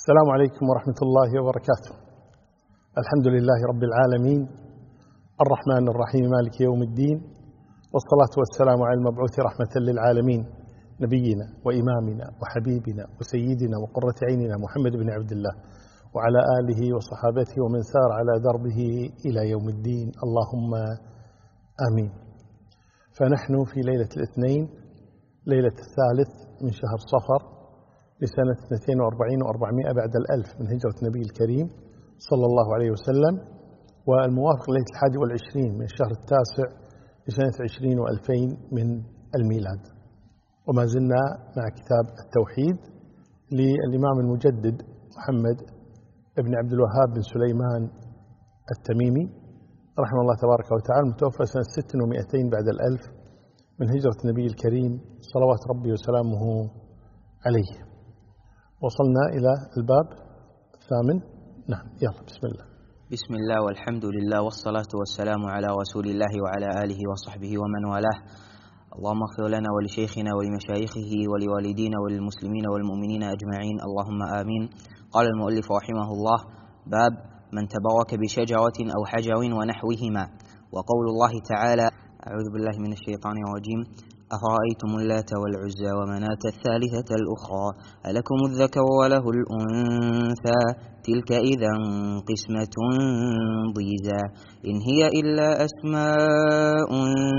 السلام عليكم ورحمة الله وبركاته. الحمد لله رب العالمين الرحمن الرحيم مالك يوم الدين، والصلاة والسلام على المبعوث رحمة للعالمين نبينا وإمامنا وحبيبنا وسيدنا وقرة عيننا محمد بن عبد الله وعلى آله وصحابته ومن سار على دربه إلى يوم الدين، اللهم آمين. فنحن في ليلة الاثنين، ليلة الثالث من شهر صفر لسنة 42 و400 بعد الألف من هجرة النبي الكريم صلى الله عليه وسلم، والموافق ليلة 21 من الشهر التاسع لسنة 20 و2000 من الميلاد. وما زلنا مع كتاب التوحيد للإمام المجدد محمد بن عبد الوهاب بن سليمان التميمي رحمه الله تبارك وتعالى، المتوفى سنة 600 بعد الألف من هجرة النبي الكريم صلوات ربي وسلامه عليه. وصلنا إلى الباب الثامن. نعم، يلا بسم الله. بسم الله والحمد لله والصلاة والسلام على رسول الله وعلى آله وصحبه ومن والاه. اللهم اغفر لنا ولشيخنا ولمشايخه ولوالدينا وللمسلمين والمؤمنين أجمعين، اللهم آمين. قال المؤلف رحمه الله: باب من تبرك بشجرة أو حجر ونحوهما. وقول الله تعالى: أعوذ بالله من الشيطان الرجيم: أفرأيتم اللات والعزى ومناة الثالثة الأخرى ألكم الذكر وله الأنثى تلك إذا قسمة ضيزى إن هي إلا أسماء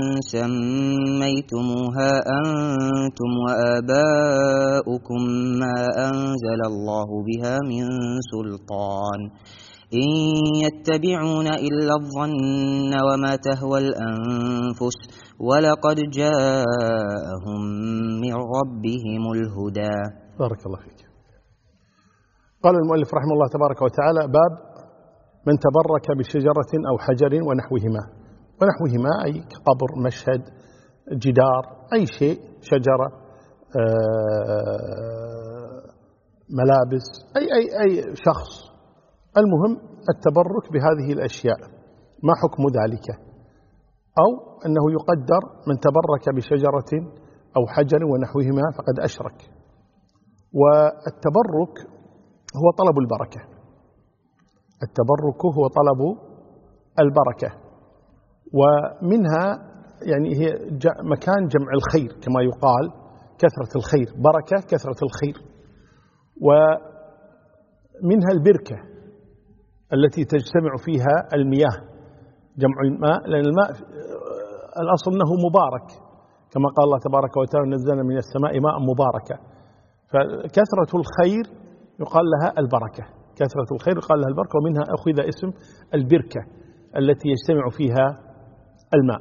سميتموها أنتم وآباؤكم ما أنزل الله بها من سلطان إن يتبعون إلا الظن وما تهوى الأنفس ولقد جاءهم من ربهم الهدى. بارك الله فيك. قال المؤلف رحمه الله تبارك وتعالى: باب من تبرك بشجرة أو حجر ونحوهما. ونحوهما أي قبر، مشهد، جدار، أي شيء، شجرة، ملابس، أي شخص. المهم التبرك بهذه الأشياء، ما حكم ذلك؟ أو أنه يقدر من تبرك بشجرة أو حجر ونحوهما فقد أشرك. والتبرك هو طلب البركة، التبرك هو طلب البركة، ومنها يعني هي مكان جمع الخير كما يقال، كثرة الخير، بركة كثرة الخير. ومنها البركة التي تجتمع فيها المياه، جمع الماء، لأن الماء الأصل أنه مبارك كما قال الله تبارك وتعالى: نزلنا من السماء ماء مباركا. فكثرة الخير يقال لها البركة، كثرة الخير يقال لها البركة، ومنها أخذ اسم البركة التي يجتمع فيها الماء.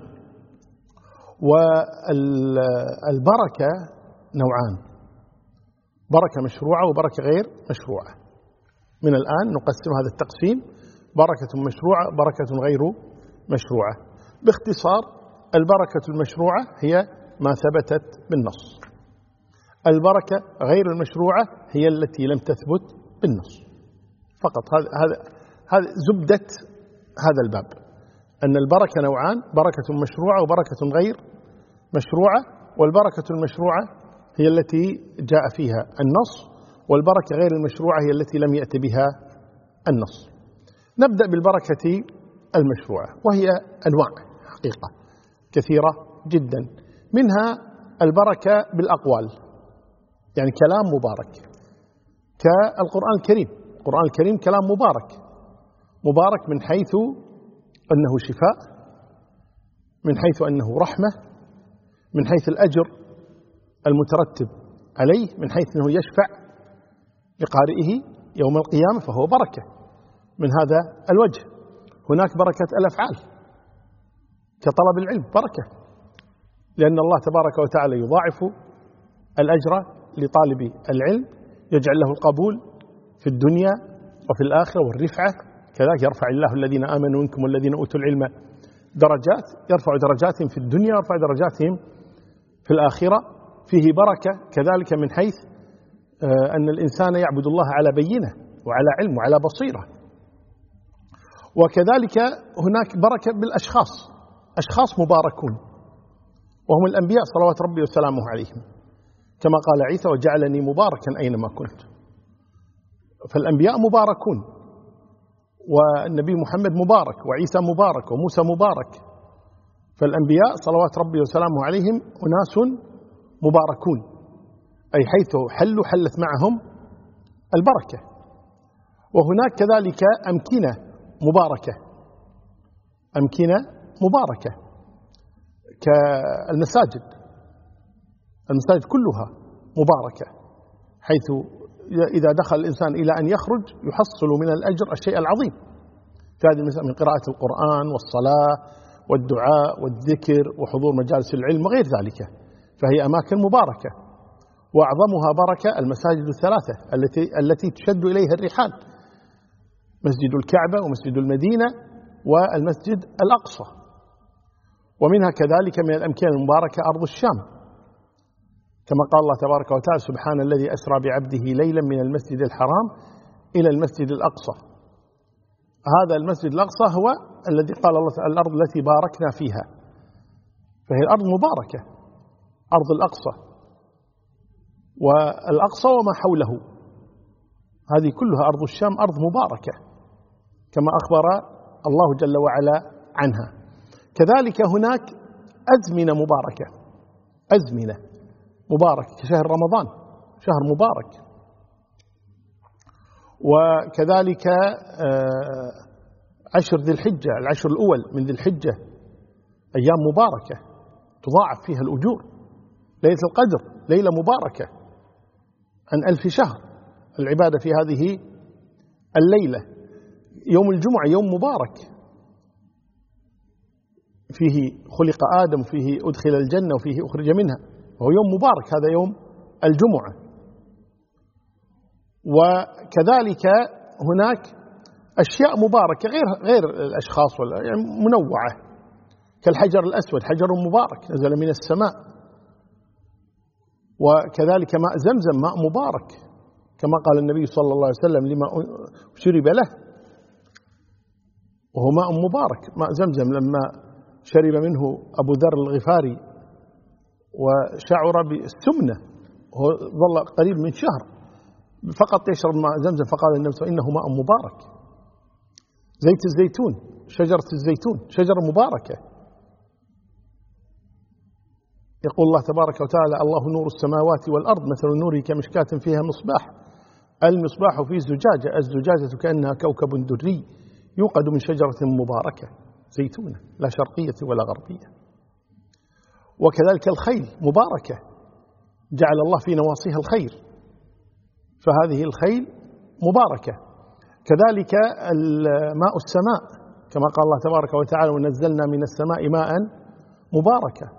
والبركة نوعان: بركة مشروعة وبركة غير مشروعة. من الآن نقسم هذا التقسيم: بركة مشروعة، بركة غير مشروعة. باختصار، البركة المشروعة هي ما ثبتت بالنص، البركة غير المشروعة هي التي لم تثبت بالنص فقط. هذا زبدة هذا الباب، أن البركة نوعان: بركة مشروعة وبركة غير مشروعة. والبركة المشروعة هي التي جاء فيها النص، والبركة غير المشروعة هي التي لم يأت بها النص. نبدأ بالبركة المشروعة، وهي أنواع حقيقة كثيرة جدا. منها البركة بالأقوال، يعني كلام مبارك كالقرآن الكريم. القرآن الكريم كلام مبارك، مبارك من حيث أنه شفاء، من حيث أنه رحمة، من حيث الأجر المترتب عليه، من حيث أنه يشفع لقارئه يوم القيامة فهو بركة. من هذا الوجه هناك بركة الأفعال كطلب العلم، بركة، لأن الله تبارك وتعالى يضاعف الأجر لطالب العلم، يجعل له القبول في الدنيا وفي الآخرة والرفعة. كذلك يرفع الله الذين آمنوا منكم والذين أوتوا العلم درجات، يرفع درجاتهم في الدنيا ويرفع درجاتهم في الآخرة. فيه بركة كذلك من حيث أن الإنسان يعبد الله على بينة وعلى علم وعلى بصيرة. وكذلك هناك بركة بالأشخاص، أشخاص مباركون وهم الأنبياء صلوات ربي وسلامه عليهم، كما قال عيسى: وجعلني مباركا أينما كنت. فالأنبياء مباركون، والنبي محمد مبارك، وعيسى مبارك، وموسى مبارك. فالأنبياء صلوات ربي وسلامه عليهم أناس مباركون، أي حيث حلت معهم البركة. وهناك كذلك أمكنة مباركة كالمساجد. المساجد كلها مباركة، حيث إذا دخل الإنسان إلى أن يخرج يحصل من الأجر الشيء العظيم في هذه المساجد، من قراءة القرآن والصلاة والدعاء والذكر وحضور مجالس العلم وغير ذلك، فهي أماكن مباركة. وأعظمها بركة المساجد الثلاثة التي تشد إليها الرحال: مسجد الكعبة، ومسجد المدينة، والمسجد الأقصى. ومنها كذلك من الأمكنة المباركة أرض الشام، كما قال الله تبارك وتعالى: سبحان الذي أسرى بعبده ليلا من المسجد الحرام إلى المسجد الأقصى. هذا المسجد الأقصى هو الذي قال الله تعالى: الأرض التي باركنا فيها. فهي الأرض مباركة، أرض الأقصى والأقصى وما حوله، هذه كلها أرض الشام أرض مباركة كما أخبر الله جل وعلا عنها. كذلك هناك أزمنة مباركة كشهر رمضان، شهر مبارك. وكذلك عشر ذي الحجة، العشر الأول من ذي الحجة أيام مباركة تضاعف فيها الأجور. ليلة القدر ليلة مباركة عن 1000 شهر العبادة في هذه الليلة. يوم الجمعة يوم مبارك، فيه خلق آدم، فيه أدخل الجنة، وفيه أخرج منها، وهو يوم مبارك، هذا يوم الجمعة. وكذلك هناك أشياء مباركة غير الأشخاص يعني منوعة، كالحجر الأسود، حجر مبارك نزل من السماء. وكذلك ماء زمزم ماء مبارك، كما قال النبي صلى الله عليه وسلم: لما شرب له، وهو ماء مبارك. ماء زمزم لما شرب منه أبو ذر الغفاري وشعر بالسمنة، وهو ظل قريب من شهر فقط يشرب ماء زمزم، فقال النبي صلى الله عليه وسلم: إنه ماء مبارك. زيت الزيتون، شجرة الزيتون شجرة مباركة. يقول الله تبارك وتعالى: الله نور السماوات والأرض، مثل نوره كمشكاة فيها مصباح، المصباح في زجاجة، الزجاجة كأنها كوكب دري يوقد من شجرة مباركة زيتونة لا شرقية ولا غربية. وكذلك الخيل مباركة، جعل الله في نواصيها الخير، فهذه الخيل مباركة. كذلك ماء السماء، كما قال الله تبارك وتعالى: ونزلنا من السماء ماء مباركا.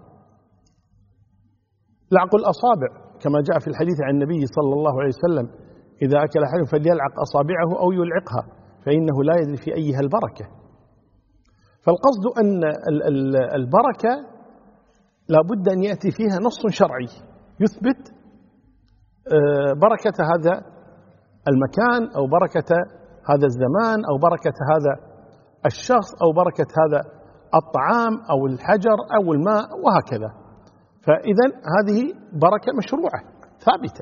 لعق الأصابع، كما جاء في الحديث عن النبي صلى الله عليه وسلم: إذا أكل أحد فليلعق أصابعه أو يلعقها، فإنه لا يدري في أيها البركة. فالقصد أن البركة لا بد أن يأتي فيها نص شرعي يثبت بركة هذا المكان، أو بركة هذا الزمان، أو بركة هذا الشخص، أو بركة هذا الطعام أو الحجر أو الماء وهكذا. فإذا هذه بركة مشروعة ثابتة.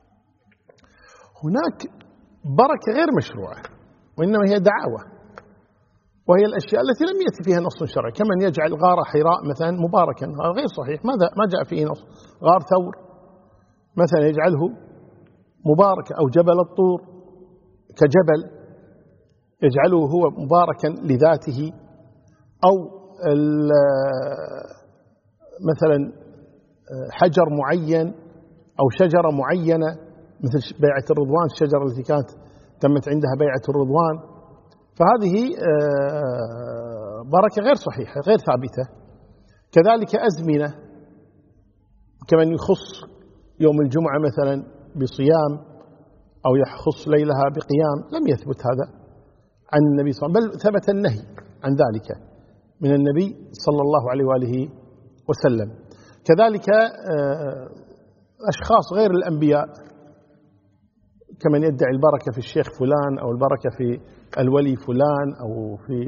هناك بركة غير مشروعة، وإنما هي دعاوى، وهي الأشياء التي لم يأتي فيها نص شرعي، كمن يجعل غار حراء مثلا مباركا، هذا غير صحيح، ما جاء فيه نص. غار ثور مثلا يجعله مباركا، أو جبل الطور كجبل يجعله هو مباركا لذاته، أو مثلا حجر معين أو شجرة معينة مثل بيعة الرضوان، الشجرة التي كانت تمت عندها بيعة الرضوان، فهذه بركة غير صحيحة غير ثابتة. كذلك أزمنة، كمن يخص يوم الجمعة مثلا بصيام، أو يخص ليلها بقيام، لم يثبت هذا عن النبي صلى الله عليه وسلم، بل ثبت النهي عن ذلك من النبي صلى الله عليه وآله وسلم. كذلك أشخاص غير الأنبياء، كمن يدعي البركة في الشيخ فلان، أو البركة في الولي فلان، أو في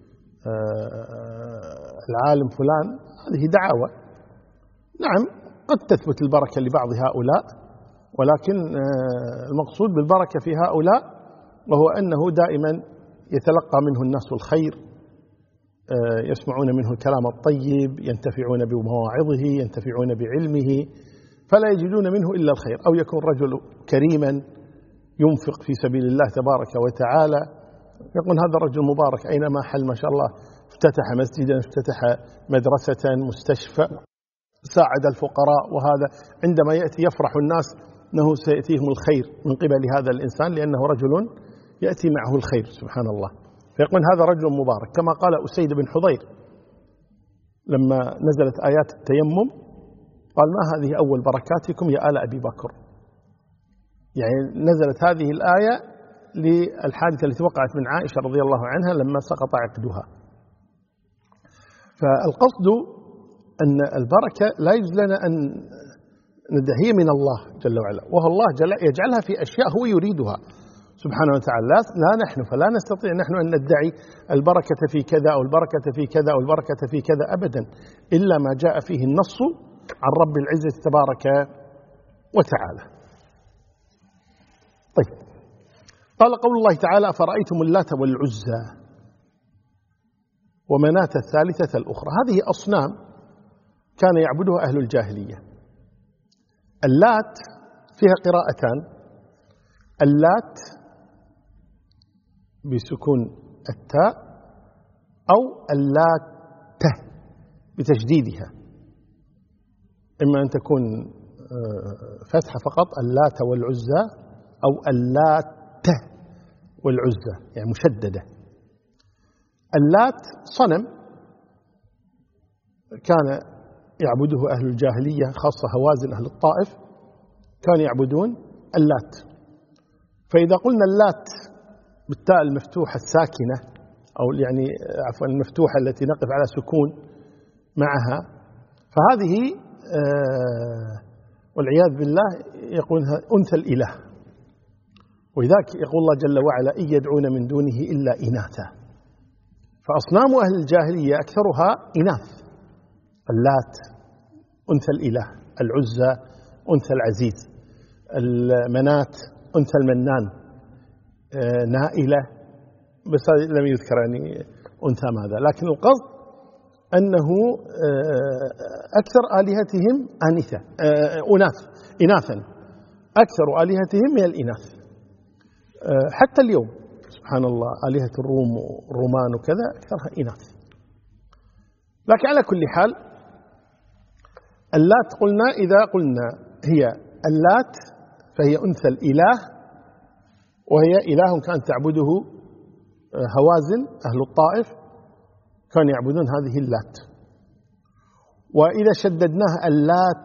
العالم فلان، هذه دعاوى. نعم قد تثبت البركة لبعض هؤلاء، ولكن المقصود بالبركة في هؤلاء وهو أنه دائما يتلقى منه الناس الخير، يسمعون منه الكلام الطيب، ينتفعون بمواعظه، ينتفعون بعلمه، فلا يجدون منه إلا الخير. أو يكون رجل كريما ينفق في سبيل الله تبارك وتعالى، يقول هذا الرجل مبارك أينما حل ما شاء الله، افتتح مسجدا، افتتح مدرسة، مستشفى، ساعد الفقراء. وهذا عندما يأتي يفرح الناس أنه سيأتيهم الخير من قبل هذا الإنسان لأنه رجل يأتي معه الخير سبحان الله، فيقول هذا رجل مبارك. كما قال أسيد بن حضير لما نزلت آيات التيمم قال ما هذه أول بركاتكم يا آل أبي بكر، يعني نزلت هذه الآية للحادثة التي وقعت من عائشة رضي الله عنها لما سقط عقدها. فالقصد أن البركة لا يجوز لنا أن ندعي من الله جل وعلا، وهو الله يجعلها في أشياء هو يريدها سبحانه وتعالى، لا نحن، فلا نستطيع نحن أن ندعي البركة في كذا أو البركة في كذا أو البركة في كذا أبدا، إلا ما جاء فيه النص عن رب العزة تبارك وتعالى. طيب، قال قول الله تعالى أفرأيتم اللات والعزى ومناة الثالثة الأخرى. هذه أصنام كان يعبدها أهل الجاهلية. اللات فيها قراءتان، اللات بسكون التاء أو اللات بتشديدها، إما أن تكون فتحة فقط اللات والعزى أو اللات والعزى يعني مشددة. اللات صنم كان يعبده أهل الجاهلية خاصة هوازن أهل الطائف كانوا يعبدون اللات. فإذا قلنا اللات بالتاء المفتوحة الساكنة أو يعني عفوا المفتوحة التي نقف على سكون معها، فهذه والعياذ بالله يقولها أنثى الإله، ولذلك يقول الله جل وعلا إن يدعون من دونه إلا إناثا. فأصنام أهل الجاهلية أكثرها إناث، اللات أنثى الإله، العزى أنثى العزيز، المنات أنثى المنان، نائلة، بس لم يذكر يعني أنثى ماذا، لكن القصد أنه أكثر آلهتهم إناثا، أكثر آلهتهم من الإناث. حتى اليوم سبحان الله آلهة الروم والرومان وكذا أكثرها إناث. لكن على كل حال اللات قلنا إذا قلنا هي اللات فهي أنثى الإله، وهي إله كانت تعبده هوازن أهل الطائف، كانوا يعبدون هذه اللات. وإذا شددناها اللات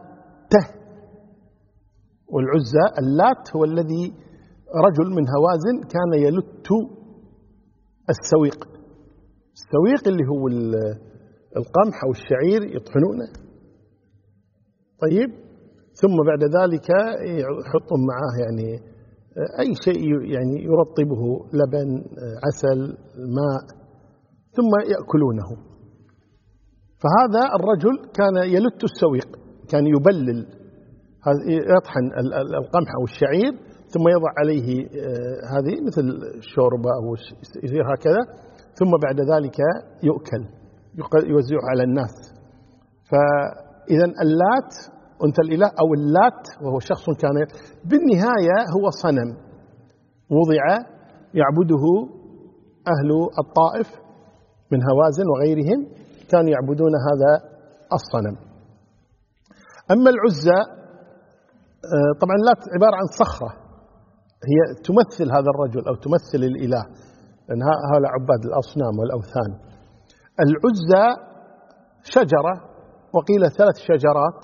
والعزى، اللات هو الذي رجل من هوازن كان يلت السويق اللي هو القمح أو الشعير يطحنونه، طيب، ثم بعد ذلك يحطون معاه يعني أي شيء يعني يرطبه، لبن، عسل، ماء، ثم يأكلونه. فهذا الرجل كان يلت السويق، كان يبلل، يطحن القمح أو الشعير ثم يضع عليه هذه مثل الشوربة أو يصير هكذا، ثم بعد ذلك يؤكل، يوزعه على الناس. فإذا اللات أنثى الإله أو اللات وهو شخص كان بالنهاية هو صنم وضع يعبده أهل الطائف من هوازن وغيرهم، كانوا يعبدون هذا الصنم. أما العزى طبعا اللات عبارة عن صخرة هي تمثل هذا الرجل أو تمثل الإله، لأن هؤلاء عباد الأصنام والأوثان. العزى شجرة، وقيل 3 شجرات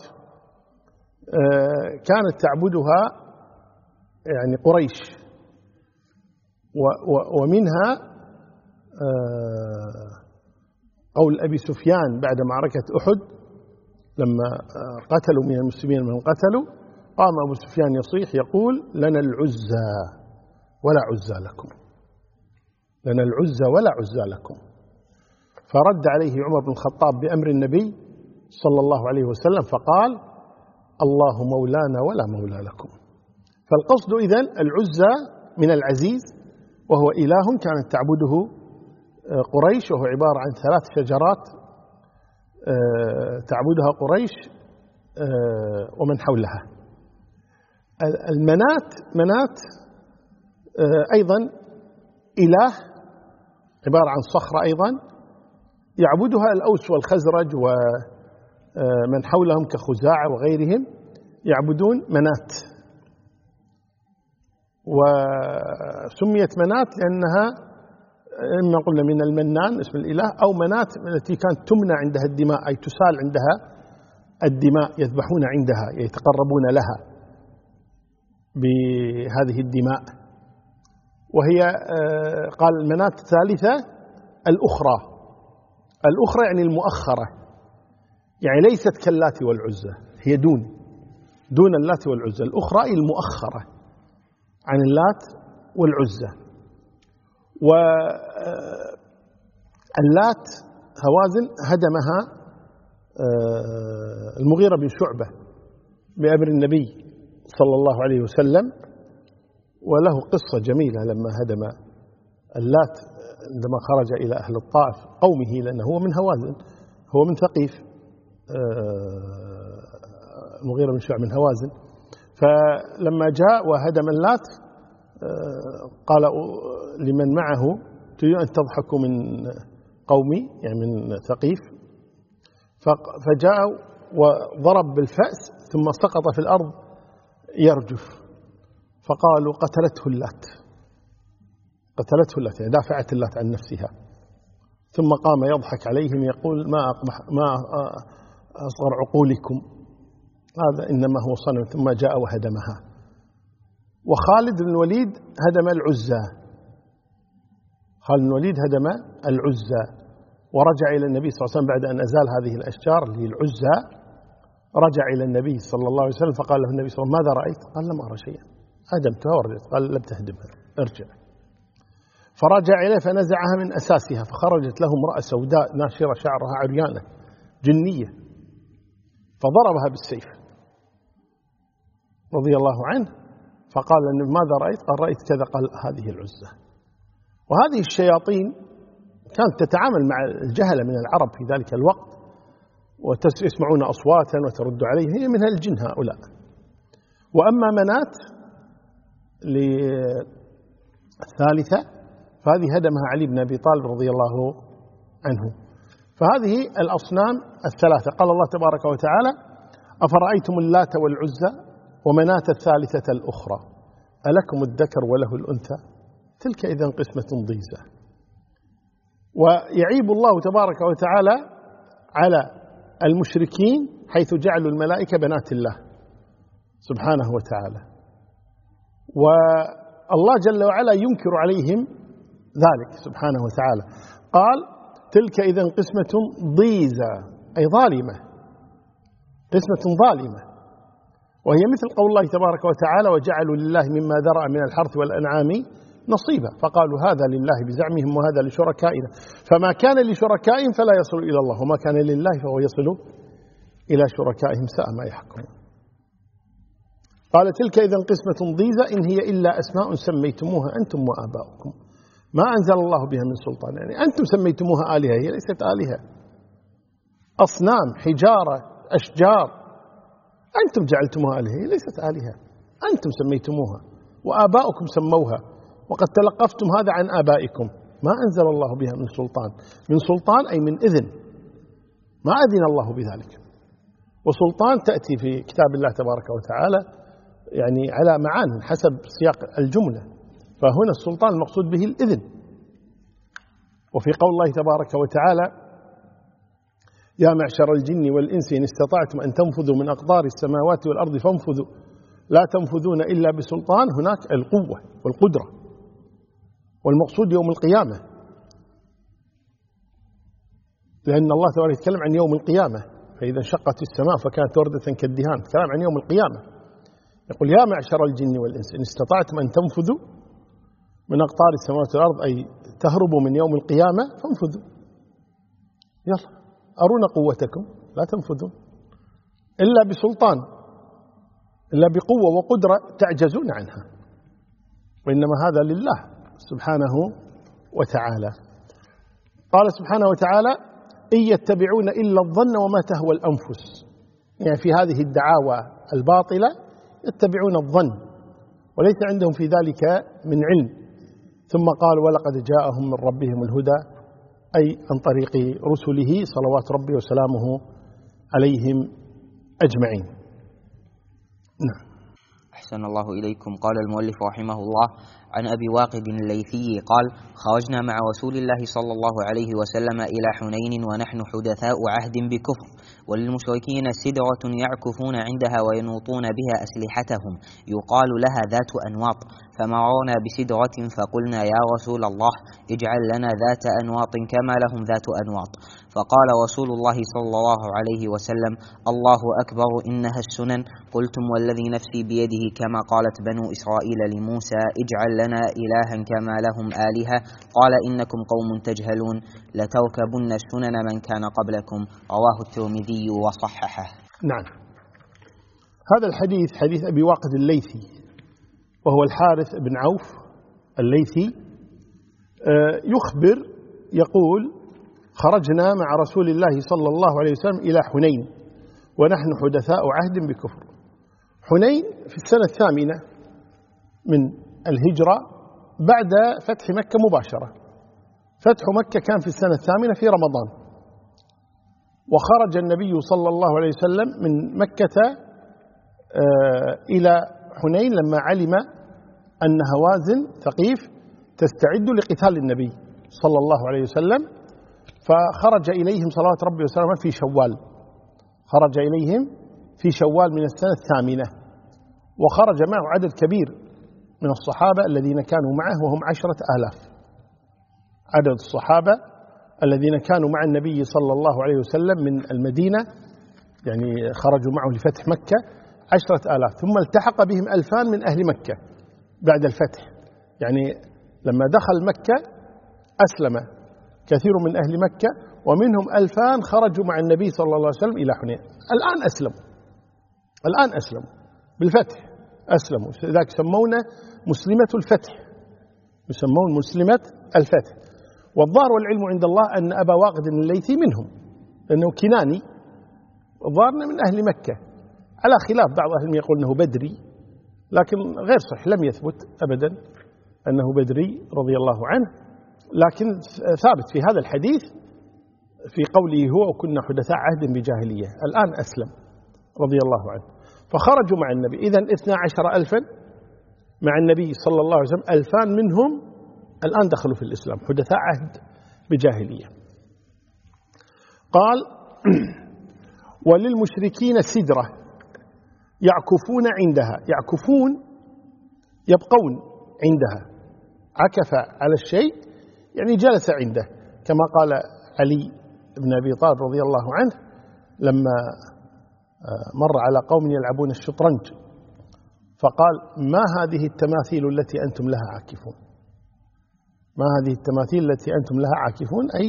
كانت تعبدها يعني قريش، ومنها قول أبي سفيان بعد معركة أحد لما قتلوا من المسلمين من قتلوا، قام أبو سفيان يصيح يقول لنا العزى ولا عزى لكم، لنا العزى ولا عزى لكم. فرد عليه عمر بن الخطاب بأمر النبي صلى الله عليه وسلم فقال الله مولانا ولا مولى لكم، فالقصد إذن العزى من العزيز، وهو إله كانت تعبده قريش، وهو عبارة عن 3 شجرات تعبدها قريش ومن حولها. منات أيضا إله عبارة عن صخرة أيضا يعبدها الأوس والخزرج ومن حولهم كخزاعة وغيرهم، يعبدون منات. وسميت منات لأنها إما قلنا من المنان اسم الإله، أو منات التي كانت تمنى عندها الدماء، أي تسال عندها الدماء، يذبحون عندها يتقربون لها بهذه الدماء. وهي قال المنات الثالثة الأخرى يعني المؤخرة، يعني ليست كاللات والعزى، هي دون اللات والعزى. الأخرى المؤخرة عن اللات والعزى. واللات هوازن هدمها المغيرة بن شعبة بأمر النبي صلى الله عليه وسلم، وله قصة جميلة لما هدم اللات عندما خرج إلى أهل الطائف قومه، لأنه هو من هوازن، هو من ثقيف، المغيرة بن شعبة من هوازن. فلما جاء وهدم اللات قال لمن معه: تريدون أن تضحكوا من قومي، يعني من ثقيف؟ فجاء وضرب بالفأس ثم سقط في الأرض يرجف، فقالوا: قتلته اللات، يعني دافعت اللات عن نفسها. ثم قام يضحك عليهم يقول: ما أصغر عقولكم، هذا إنما هو صنم. ثم جاء وهدمها. وخالد بن الوليد هدم العزى، ورجع إلى النبي صلى الله عليه وسلم بعد أن أزال هذه الأشجار اللي هي العزى. رجع إلى النبي صلى الله عليه وسلم فقال له النبي صلى الله عليه وسلم: ماذا رأيت؟ قال: لم أرى شيئا، هدمتها ورجعت. قال: لم تهدمها، ارجع. فرجع إليه فنزعها من أساسها، فخرجت له امرأة سوداء ناشرة شعرها عريانة جنية، فضربها بالسيف رضي الله عنه. فقال: ماذا رأيت؟ قال: رأيت كذا. قال: هذه العزى. وهذه الشياطين كانت تتعامل مع الجهلة من العرب في ذلك الوقت، ويسمعون أصواتا وترد عليه، هي من الجن هؤلاء. وأما منات الثالثة فهذه هدمها علي بن أبي طالب رضي الله عنه. فهذه الأصنام الثلاثة قال الله تبارك وتعالى: أفرأيتم اللات والعزى ومناة الثالثة الأخرى ألكم الذكر وله الأنثى تلك إذن قسمة ضيزى. ويعيب الله تبارك وتعالى على المشركين حيث جعلوا الملائكة بنات الله سبحانه وتعالى، والله جل وعلا ينكر عليهم ذلك سبحانه وتعالى. قال: تلك إذن قسمة ضيزى، أي ظالمة، قسمة ظالمة، وهي مثل قول الله تبارك وتعالى: وجعلوا لله مما ذرأ من الحرث والأنعام نصيبا فقالوا هذا لله بزعمهم وهذا لشركائنا فما كان لشركائهم فلا يصل إلى الله وما كان لله فهو يصل إلى شركائهم ساء ما يحكمون. قال: تلك إذن قسمة ضيزى إن هي إلا أسماء سميتموها أنتم وآباؤكم ما أنزل الله بها من سلطان. يعني أنتم سميتموها آلهة، هي ليست آلهة، أصنام، حجارة، أشجار، أنتم جعلتموها آلهة، هي ليست آلهة، أنتم سميتموها وآباؤكم سموها، وقد تلقفتم هذا عن آبائكم ما أنزل الله بها من سلطان. من سلطان أي من إذن، ما أذن الله بذلك. وسلطان تأتي في كتاب الله تبارك وتعالى يعني على معان حسب سياق الجملة، فهنا السلطان المقصود به الإذن. وفي قول الله تبارك وتعالى: يا معشر الجن والإنس إن استطعتم أن تنفذوا من أقطار السماوات والأرض فانفذوا لا تنفذون إلا بسلطان. هناك القوة والقدرة، والمقصود يوم القيامة، لأن الله تعالى يتكلم عن يوم القيامة، فإذا انشقت السماء فكانت وردة كالدهان، كلام عن يوم القيامة. يقول: يا معشر الجن والإنس إن استطعتم أن تنفذوا من أقطار السماوات والأرض، أي تهربوا من يوم القيامة، فانفذوا، يلا أرونا قوتكم، لا تنفذون إلا بسلطان. إلا بقوة وقدرة تعجزون عنها، وإنما هذا لله سبحانه وتعالى. قال سبحانه وتعالى: إن يتبعون إلا الظن وما تهوى الأنفس. يعني في هذه الدعاوى الباطلة يتبعون الظن وليس عندهم في ذلك من علم. ثم قال: ولقد جاءهم من ربهم الهدى، أي عن طريق رسله صلوات ربي وسلامه عليهم أجمعين. نعم. أحسن الله إليكم. قال المؤلف رحمه الله: عن أبي واقد الليثي قال: خرجنا مع رسول الله صلى الله عليه وسلم إلى حنين ونحن حدثاء عهد بكفر، وللمشركين سدرة يعكفون عندها وينوطون بها أسلحتهم يقال لها ذات أنواط، فمررنا بسدرة فقلنا: يا رسول الله اجعل لنا ذات أنواط كما لهم ذات أنواط. فقال رسول الله صلى الله عليه وسلم: الله أكبر إنها السنن. قلتم والذي نفسي بيده كما قالت بنو إسرائيل لموسى: اجعل لنا إلها كما لهم آلهة. قال: إنكم قوم تجهلون، لتركبن سنن من كان قبلكم. رواه الترمذي وصححه. نعم. هذا الحديث حديث أبي واقد الليثي، وهو الحارث بن عوف الليثي، يخبر يقول: خرجنا مع رسول الله صلى الله عليه وسلم إلى حنين ونحن حدثاء عهد بكفر. حنين في السنة 8 من الهجرة بعد فتح مكة مباشرة. فتح مكة كان في السنة 8 في رمضان، وخرج النبي صلى الله عليه وسلم من مكة إلى حنين لما علم أن هوازن ثقيف تستعد لقتال النبي صلى الله عليه وسلم، فخرج إليهم صلوات ربي وسلامه في شوال. خرج إليهم في شوال من السنة 8، وخرج معه عدد كبير من الصحابة الذين كانوا معه وهم 10,000. عدد الصحابة الذين كانوا مع النبي صلى الله عليه وسلم من المدينة، يعني خرجوا معه لفتح مكة 10,000، ثم التحق بهم 2000 من أهل مكة بعد الفتح. يعني لما دخل مكة أسلم كثير من أهل مكة، ومنهم 2000 خرجوا مع النبي صلى الله عليه وسلم إلى حنين. الآن أسلموا بالفتح، أسلموا، لذلك سمونا مسلمة الفتح، يسمون مسلمة الفتح. والظاهر والعلم عند الله أن أبا واقد الليثي منهم، لأنه كناني، ظاهرنا من أهل مكة، على خلاف بعض أهل يقول أنه بدري، لكن غير صح، لم يثبت أبدا أنه بدري رضي الله عنه، لكن ثابت في هذا الحديث في قوله: هو وكنا حدثاء عهد بجاهلية. الآن أسلم رضي الله عنه. فخرجوا مع النبي، إذن 12,000 مع النبي صلى الله عليه وسلم، 2000 منهم الآن دخلوا في الإسلام حدثاء عهد بجاهلية. قال: وللمشركين سدرة يعكفون عندها. يعكفون يبقون عندها، عكف على الشيء يعني جلس عنده، كما قال علي بن أبي طالب رضي الله عنه لما مر على قوم يلعبون الشطرنج فقال: ما هذه التماثيل التي أنتم لها عاكفون؟ ما هذه التماثيل التي أنتم لها عاكفون، أي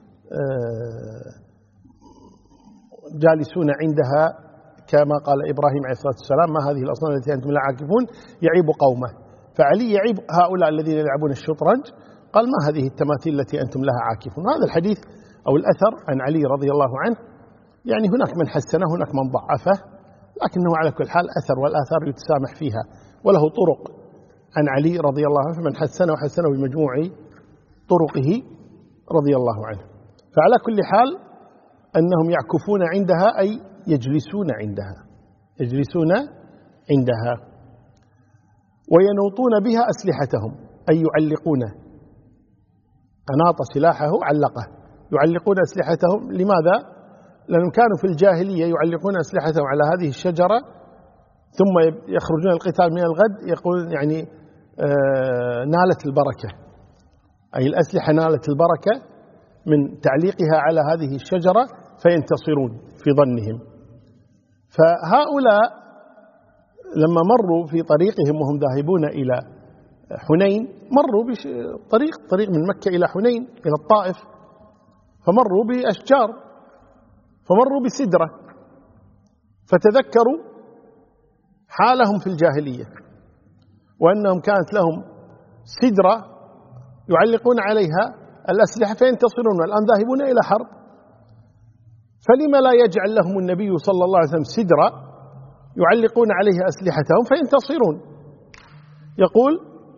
جالسون عندها، كما قال إبراهيم عليه الصلاة والسلام: ما هذه الأصنام التي أنتم لها عاكفون يعيب قومه. فعلي يعيب هؤلاء الذين يلعبون الشطرنج، قال: ما هذه التماثيل التي أنتم لها عاكفون. هذا الحديث أو الأثر عن علي رضي الله عنه، يعني هناك من حسنه هناك من ضعفه، لكنه على كل حال أثر، والآثار يتسامح فيها، وله طرق عن علي رضي الله عنه، فمن حسنه وحسنه بمجموع طرقه رضي الله عنه. فعلى كل حال أنهم يعكفون عندها، أي يجلسون عندها، يجلسون عندها، وينوطون بها أسلحتهم، أي يعلقونه. أناط سلاحه علقه، يعلقون أسلحتهم. لماذا؟ لأنهم كانوا في الجاهلية يعلقون أسلحتهم على هذه الشجرة، ثم يخرجون القتال من الغد، يقول يعني نالت البركة، أي الأسلحة نالت البركة من تعليقها على هذه الشجرة، فينتصرون في ظنهم. فهؤلاء لما مروا في طريقهم وهم ذاهبون إلى حنين، مروا طريق من مكة إلى حنين إلى الطائف، فمروا بأشجار، فمروا بسدرة، فتذكروا حالهم في الجاهلية، وأنهم كانت لهم سدرة يعلقون عليها الأسلحة فينتصرون، والآن ذاهبون إلى حرب، فلما لا يجعل لهم النبي صلى الله عليه وسلم سدرة يعلقون عليها أسلحتهم فينتصرون؟ يقول: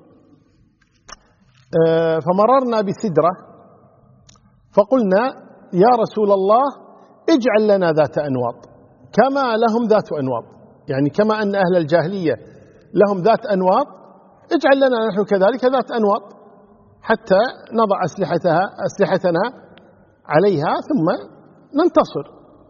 فمررنا بسدرة فقلنا يا رسول الله اجعل لنا ذات أنواط كما لهم ذات أنواط، يعني كما أن أهل الجاهلية لهم ذات أنواط اجعل لنا نحن كذلك ذات أنواط حتى نضع أسلحتنا عليها ثم ننتصر.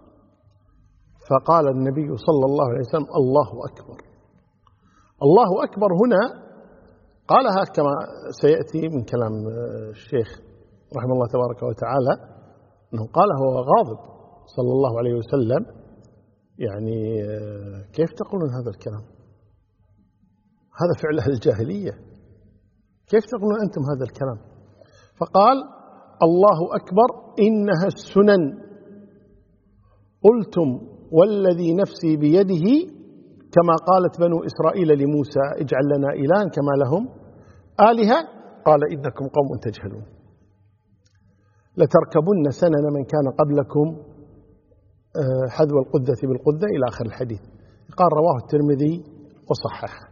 فقال النبي صلى الله عليه وسلم: الله أكبر. الله أكبر هنا قالها كما سيأتي من كلام الشيخ رحمه الله تبارك وتعالى، أنه قالها وهو غاضب صلى الله عليه وسلم، يعني كيف تقولون هذا الكلام؟ هذا فعل أهل الجاهلية، كيف تقولون أنتم هذا الكلام؟ فقال: الله أكبر إنها السنن، قلتم والذي نفسي بيده كما قالت بنو إسرائيل لموسى اجعل لنا إلها كما لهم آلهة، قال إنكم قوم تجهلون، لتركبن سنن من كان قبلكم حذو القدة بالقدة إلى آخر الحديث. قال رواه الترمذي وصححه.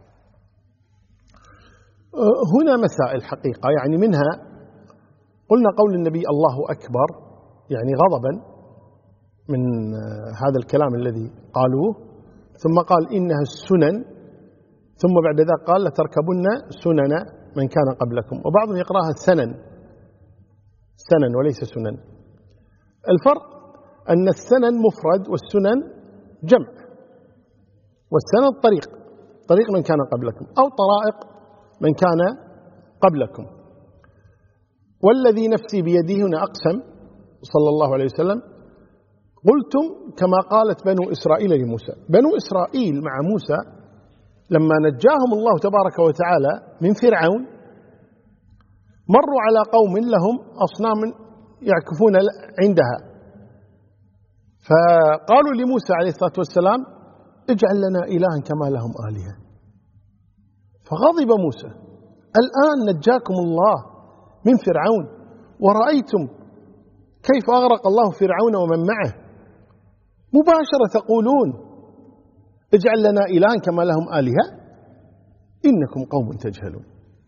هنا مسائل حقيقة، يعني منها قلنا قول النبي الله أكبر يعني غضبا من هذا الكلام الذي قالوه، ثم قال إنها السنن، ثم بعد ذلك قال لتركبن سنن من كان قبلكم، وبعضهم يقرأها سنن وليس سنن. الفرق أن السنن مفرد والسنن جمع، والسنن طريق من كان قبلكم أو طرائق من كان قبلكم. والذي نفسي بيده هنا أقسم صلى الله عليه وسلم: قلتم كما قالت بنو إسرائيل لموسى. بنو إسرائيل مع موسى لما نجاهم الله تبارك وتعالى من فرعون مروا على قوم لهم أصنام يعكفون عندها، فقالوا لموسى عليه الصلاة والسلام اجعل لنا إلها كما لهم آلهة، فغضب موسى: الآن نجاكم الله من فرعون ورأيتم كيف أغرق الله فرعون ومن معه، مباشرة تقولون اجعل لنا إلها كما لهم آلهة، إنكم قوم تجهلون.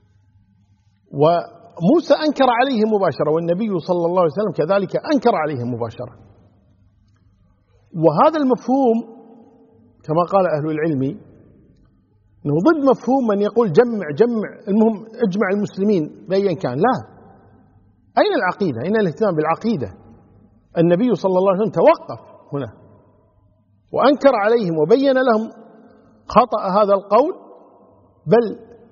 وموسى أنكر عليهم مباشرة، والنبي صلى الله عليه وسلم كذلك أنكر عليهم مباشرة. وهذا المفهوم كما قال أهل العلم أنه ضد مفهوم من يقول جمع المهم اجمع المسلمين بأيا كان. لا، أين العقيدة؟ أين الاهتمام بالعقيدة؟ النبي صلى الله عليه وسلم توقف هنا وأنكر عليهم وبين لهم خطأ هذا القول، بل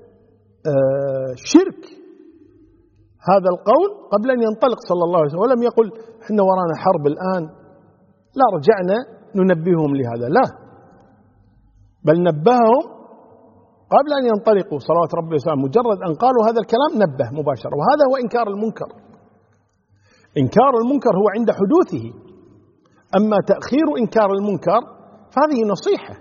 شرك هذا القول قبل أن ينطلق صلى الله عليه وسلم، ولم يقل إحنا ورانا حرب الآن لا رجعنا ننبههم لهذا، لا، بل نبههم قبل أن ينطلقوا صلوات ربي وسلامه، مجرد أن قالوا هذا الكلام نبه مباشرة. وهذا هو إنكار المنكر. إنكار المنكر هو عند حدوثه، أما تأخير إنكار المنكر فهذه نصيحة،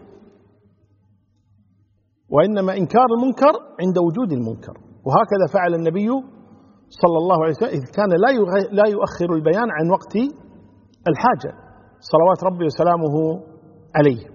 وإنما إنكار المنكر عند وجود المنكر. وهكذا فعل النبي صلى الله عليه وسلم إذ كان لا يؤخر البيان عن وقت الحاجة صلوات ربي وسلامه عليه.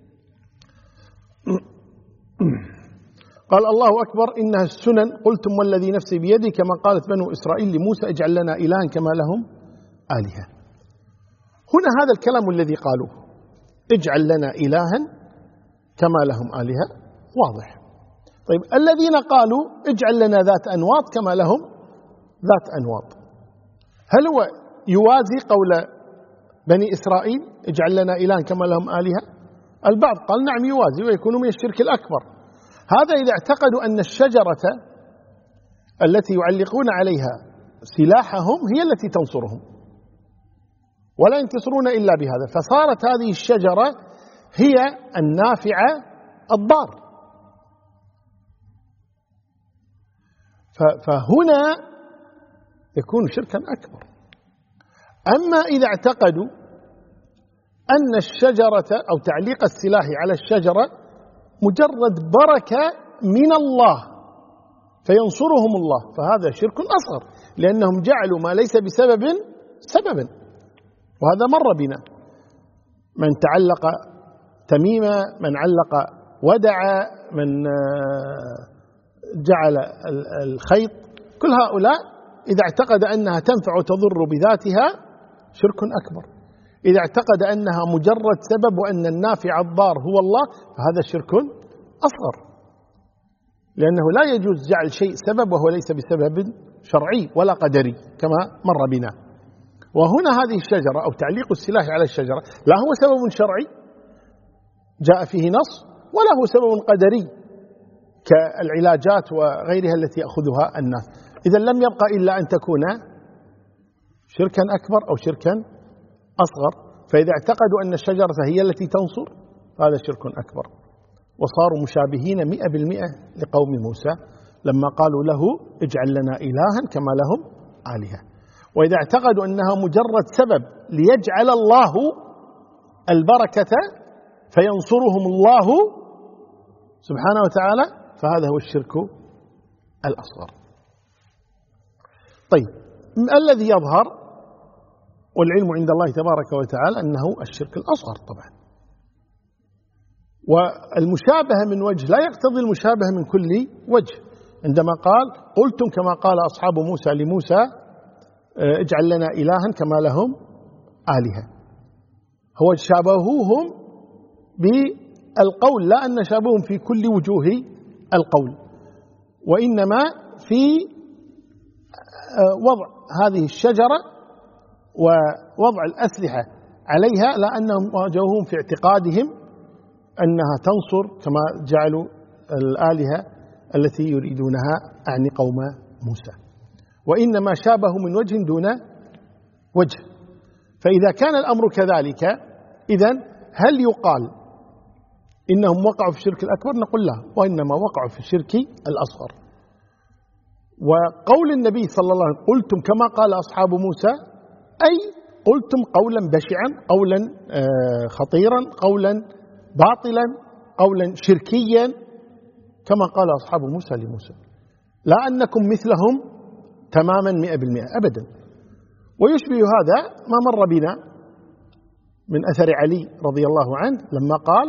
قال الله أكبر إنها السنن، قلتم والذي نفسي بيدي كما قالت بنو إسرائيل لموسى اجعل لنا إلها كما لهم آلهة. هنا هذا الكلام الذي قالوه اجعل لنا إلها كما لهم آلهة واضح. طيب الذين قالوا اجعل لنا ذات أنواط كما لهم ذات أنواط، هل هو يوازي قول بني إسرائيل اجعل لنا إلها كما لهم آلهة؟ البعض قال نعم يوازي ويكون من الشرك الأكبر. هذا إذا اعتقدوا أن الشجرة التي يعلقون عليها سلاحهم هي التي تنصرهم، ولا ينتصرون إلا بهذا، فصارت هذه الشجرة هي النافعة الضار. فهنا يكون شركا أكبر. أما إذا اعتقدوا أن الشجرة أو تعليق السلاح على الشجرة مجرد بركة من الله فينصرهم الله، فهذا شرك أصغر، لأنهم جعلوا ما ليس بسبب سببا، وهذا مر بنا. من تعلق تميمة، من علق ودع، من جعل الخيط، كل هؤلاء إذا اعتقد أنها تنفع وتضر بذاتها شرك أكبر. إذا اعتقد أنها مجرد سبب وأن النافع الضار هو الله فهذا شرك أصغر، لأنه لا يجوز جعل شيء سبب وهو ليس بسبب شرعي ولا قدري كما مر بنا. وهنا هذه الشجرة أو تعليق السلاح على الشجرة لا هو سبب شرعي جاء فيه نص، ولا هو سبب قدري كالعلاجات وغيرها التي يأخذها الناس. إذا لم يبقى إلا أن تكون شركا أكبر أو شركا أصغر. فإذا اعتقدوا أن الشجرة هي التي تنصر هذا شرك أكبر، وصاروا مشابهين 100% لقوم موسى لما قالوا له اجعل لنا إلها كما لهم آلهة. وإذا اعتقدوا أنها مجرد سبب ليجعل الله البركة فينصرهم الله سبحانه وتعالى فهذا هو الشرك الأصغر. طيب، الذي يظهر والعلم عند الله تبارك وتعالى أنه الشرك الأصغر طبعا. والمشابهة من وجه لا يقتضي المشابهة من كل وجه. عندما قال قلتم كما قال أصحاب موسى لموسى اجعل لنا إلها كما لهم آلهة، هو شابهوهم بالقول، لا أن شابههم في كل وجوه القول، وإنما في وضع هذه الشجرة ووضع الأسلحة عليها، لا أنهم واجهوهم في اعتقادهم أنها تنصر كما جعلوا الآلهة التي يريدونها أعني قوم موسى، وإنما شابهوا من وجه دون وجه. فإذا كان الأمر كذلك إذن هل يقال إنهم وقعوا في الشرك الأكبر؟ نقول لا، وإنما وقعوا في الشرك الأصغر. وقول النبي صلى الله عليه وسلم قلتم كما قال أصحاب موسى، أي قلتم قولا بشعا، قولا خطيرا، قولا باطلا، قولا شركيا كما قال أصحاب موسى لموسى، لا أنكم مثلهم تماما 100% أبدا. ويشبه هذا ما مر بنا من أثر علي رضي الله عنه لما قال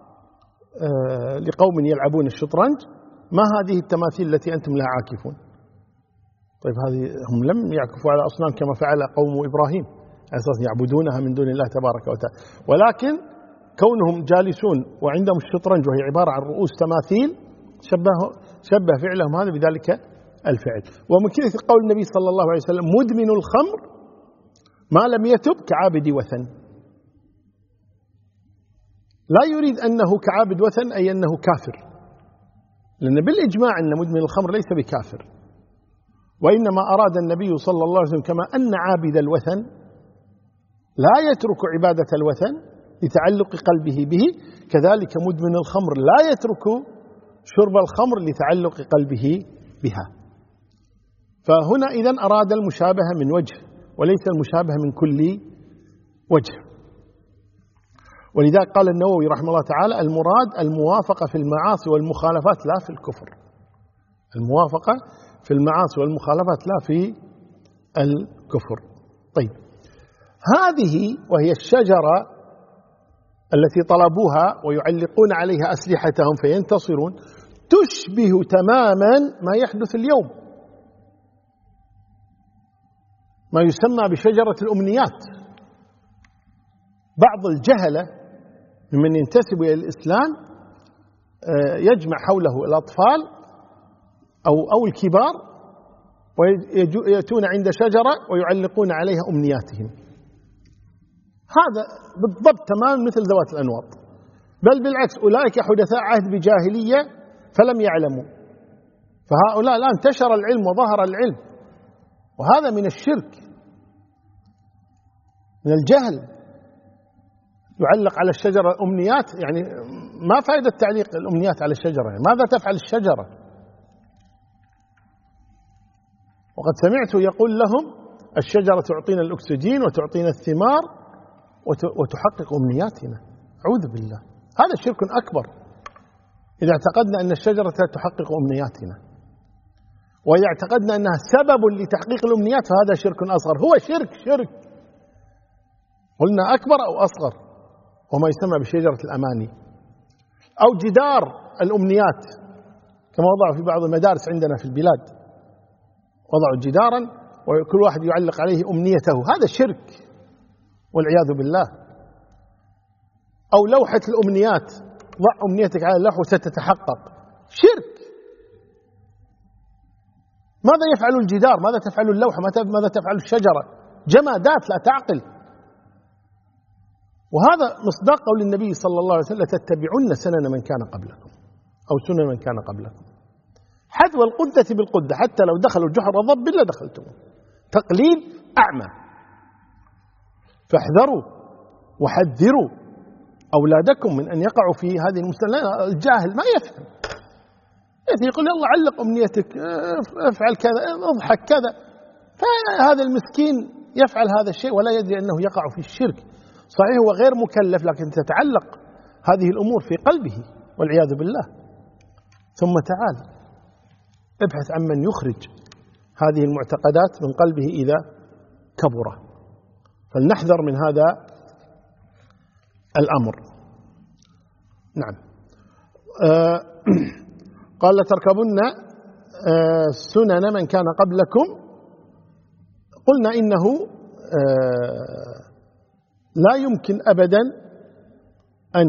لقوم يلعبون الشطرنج ما هذه التماثيل التي أنتم لها عاكفون؟ طيب، هذه هم لم يعكفوا على أصنام كما فعل قوم إبراهيم على أساس يعبدونها من دون الله تبارك وتعالى، ولكن كونهم جالسون وعندهم الشطرنج وهي عبارة عن رؤوس تماثيل شبه فعلهم هذا بذلك الفعل. ومن كذا قول النبي صلى الله عليه وسلم مدمن الخمر ما لم يتب كعابد وثن، لا يريد أنه كعابد وثن أي أنه كافر، لأن بالإجماع أن مدمن الخمر ليس بكافر، وإنما أراد النبي صلى الله عليه وسلم كما أن عابد الوثن لا يترك عبادة الوثن لتعلق قلبه به، كذلك مدمن الخمر لا يترك شرب الخمر لتعلق قلبه بها. فهنا إذن أراد المشابهة من وجه وليس المشابهة من كل وجه. ولذلك قال النووي رحمه الله تعالى المراد الموافقة في المعاصي والمخالفات لا في الكفر، الموافقة في المعاصي والمخالفات لا في الكفر. طيب، هذه وهي الشجرة التي طلبوها ويعلقون عليها أسلحتهم فينتصرون تشبه تماما ما يحدث اليوم، ما يسمى بشجرة الأمنيات. بعض الجهلة ممن ينتسب إلى الإسلام يجمع حوله الأطفال أو الكبار ويأتون عند شجرة ويعلقون عليها أمنياتهم. هذا بالضبط تمام مثل ذوات الأنواط، بل بالعكس أولئك حدثاء عهد بجاهلية فلم يعلموا، فهؤلاء الآن انتشر العلم وظهر العلم، وهذا من الشرك، من الجهل. يعلق على الشجرة أمنيات، يعني ما فائدة تعليق الأمنيات على الشجرة؟ يعني ماذا تفعل الشجرة؟ وقد سمعت يقول لهم الشجرة تعطينا الأكسجين وتعطينا الثمار وتحقق أمنياتنا. أعوذ بالله، هذا شرك أكبر. إذا اعتقدنا أن الشجرة تحقق أمنياتنا، وإذا اعتقدنا أنها سبب لتحقيق الأمنيات فهذا شرك أصغر. هو شرك قلنا أكبر أو أصغر، وما يسمى بشجرة الأماني أو جدار الأمنيات، كما وضعوا في بعض المدارس عندنا في البلاد، وضعوا جدارا وكل واحد يعلق عليه أمنيته، هذا شرك والعياذ بالله. أو لوحة الأمنيات، ضع أمنيتك على اللوحة وستتحقق، شرك. ماذا يفعل الجدار؟ ماذا تفعل اللوحة؟ ماذا تفعل الشجرة؟ جمادات لا تعقل. وهذا مصداق قول النبي صلى الله عليه وسلم: لتتبعن سنن من كان قبلكم أو سنن من كان قبلكم، حذو القدة بالقدة، حتى لو دخلوا جحر ضب لدخلتم. تقليد أعمى. فاحذروا وحذروا أولادكم من أن يقعوا في هذه المسألة. الجاهل ما يفهم، يقول يلا علق أمنيتك، افعل كذا، اضحك كذا، فهذا المسكين يفعل هذا الشيء ولا يدري أنه يقع في الشرك. صحيح هو غير مكلف، لكن تتعلق هذه الأمور في قلبه والعياذ بالله. ثم تعال ابحث عن من يخرج هذه المعتقدات من قلبه إذا كبر. فلنحذر من هذا الأمر. نعم. قال: لتركبن سنن من كان قبلكم. قلنا إنه لا يمكن أبدا أن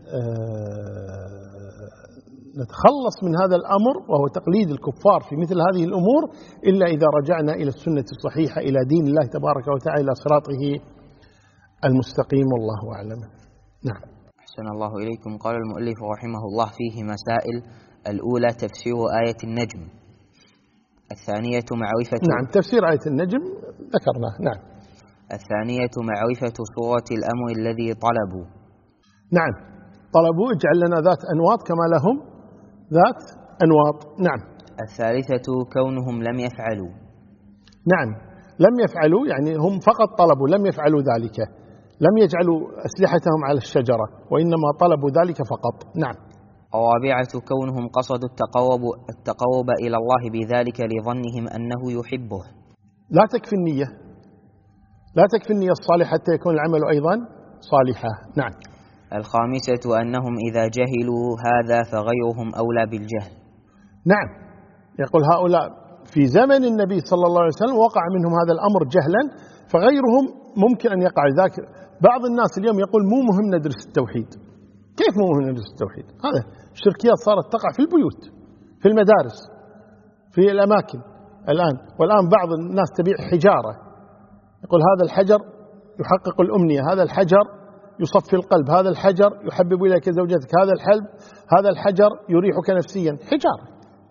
نتخلص من هذا الأمر، وهو تقليد الكفار في مثل هذه الأمور، إلا إذا رجعنا إلى السنة الصحيحة، إلى دين الله تبارك وتعالى، إلى صراطه المستقيم، والله أعلم. نعم. أحسن الله إليكم. قال المؤلف رحمه الله: فيه مسائل. الأولى تفسير آية النجم. الثانية معرفة نعم، تفسير آية النجم ذكرناه. نعم. الثانية معرفة صورة الأمر الذي طلبوا. نعم، طلبوا اجعل لنا ذات أنواط كما لهم ذات أنواط. نعم. الثالثة كونهم لم يفعلوا. نعم، لم يفعلوا يعني هم فقط طلبوا، لم يفعلوا ذلك، لم يجعلوا أسلحتهم على الشجرة، وإنما طلبوا ذلك فقط. نعم. الرابعة كونهم قصدوا التقرب إلى الله بذلك لظنهم أنه يحبه. لا تكفي النية، لا تكفي النية الصالحة حتى يكون العمل أيضا صالحا. نعم. الخامسة أنهم إذا جهلوا هذا فغيرهم أولى بالجهل. نعم، يقول هؤلاء في زمن النبي صلى الله عليه وسلم وقع منهم هذا الأمر جهلا، فغيرهم ممكن أن يقع ذاك. بعض الناس اليوم يقول مو مهم ندرس التوحيد. كيف مو مهم ندرس التوحيد؟ هذا الشركيات صارت تقع في البيوت، في المدارس، في الأماكن الآن. والآن بعض الناس تبيع حجارة، يقول هذا الحجر يحقق الأمنية، هذا الحجر يصفي القلب، هذا الحجر يحبب إليك زوجتك، هذا الحجر يريحك نفسيا. حجارة.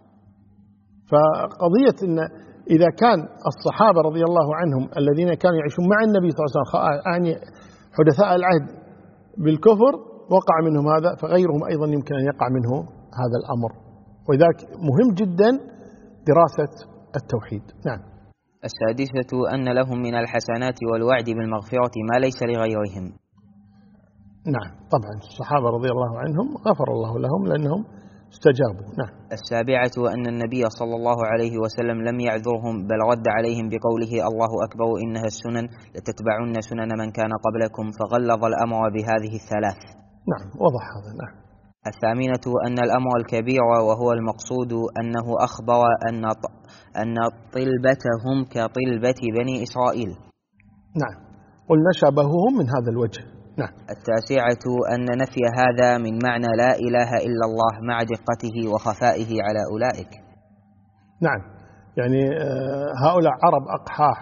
فقضية إن إذا كان الصحابة رضي الله عنهم الذين كانوا يعيشون مع النبي صلى الله عليه وسلم، يعني حدثاء العهد بالكفر، وقع منهم هذا، فغيرهم أيضا يمكن أن يقع منه هذا الأمر. ولذلك مهم جدا دراسة التوحيد. نعم. السادسة أن لهم من الحسنات والوعد بالمغفرة ما ليس لغيرهم. نعم، طبعا الصحابة رضي الله عنهم غفر الله لهم لأنهم استجابوا. نعم. السابعة أن النبي صلى الله عليه وسلم لم يعذرهم، بل رد عليهم بقوله: الله أكبر إنها السنن لتتبعن سنن من كان قبلكم، فغلظ الأمر بهذه الثلاث. نعم، وضح هذا. نعم. الثامنة أن الأمر الكبير وهو المقصود أنه أخبر أن طلبتهم كطلبة بني إسرائيل. نعم، قلنا شبههم من هذا الوجه. نعم. التاسعة أن نفي هذا من معنى لا إله إلا الله مع دقته وخفائه على أولئك. نعم، يعني هؤلاء عرب أقحاح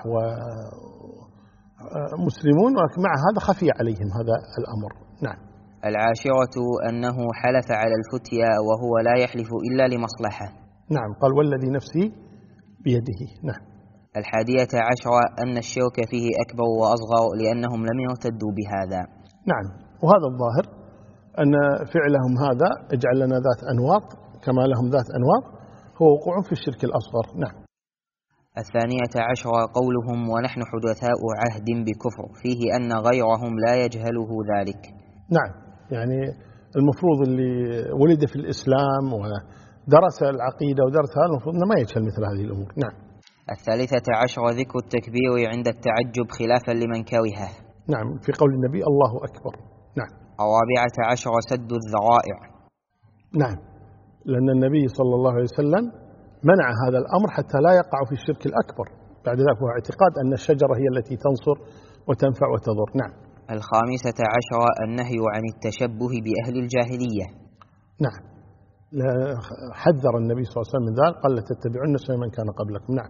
ومسلمون، ولكن مع هذا خفي عليهم هذا الأمر. نعم. العاشرة أنه حلف على الفتيا وهو لا يحلف إلا لمصلحة. نعم، قال والذي نفسي بيده. نعم. الحادية عشرة أن الشرك فيه أكبر وأصغر لأنهم لم يرتدوا بهذا. نعم، وهذا الظاهر أن فعلهم هذا اجعل لنا ذات أنواط كما لهم ذات أنواط هو وقوع في الشرك الأصغر. نعم. الثانية عشرة قولهم ونحن حدثاء عهد بكفر، فيه أن غيرهم لا يجهله ذلك. نعم، يعني المفروض اللي ولد في الإسلام ودرس العقيدة ودرس هذا المفروض ما يجهل مثل هذه الأمور. نعم. 13 ذكر التكبير عند التعجب خلافا لمن كرهه. نعم، في قول النبي الله أكبر. نعم. 14 سد الذرائع. نعم، لأن النبي صلى الله عليه وسلم منع هذا الأمر حتى لا يقع في الشرك الأكبر. بعد ذلك هو اعتقاد أن الشجرة هي التي تنصر وتنفع وتضر. نعم. 15 النهي عن التشبه بأهل الجاهلية. نعم، حذر النبي صلى الله عليه وسلم من ذلك، قال لتتبعن سنن من كان قبلكم. نعم.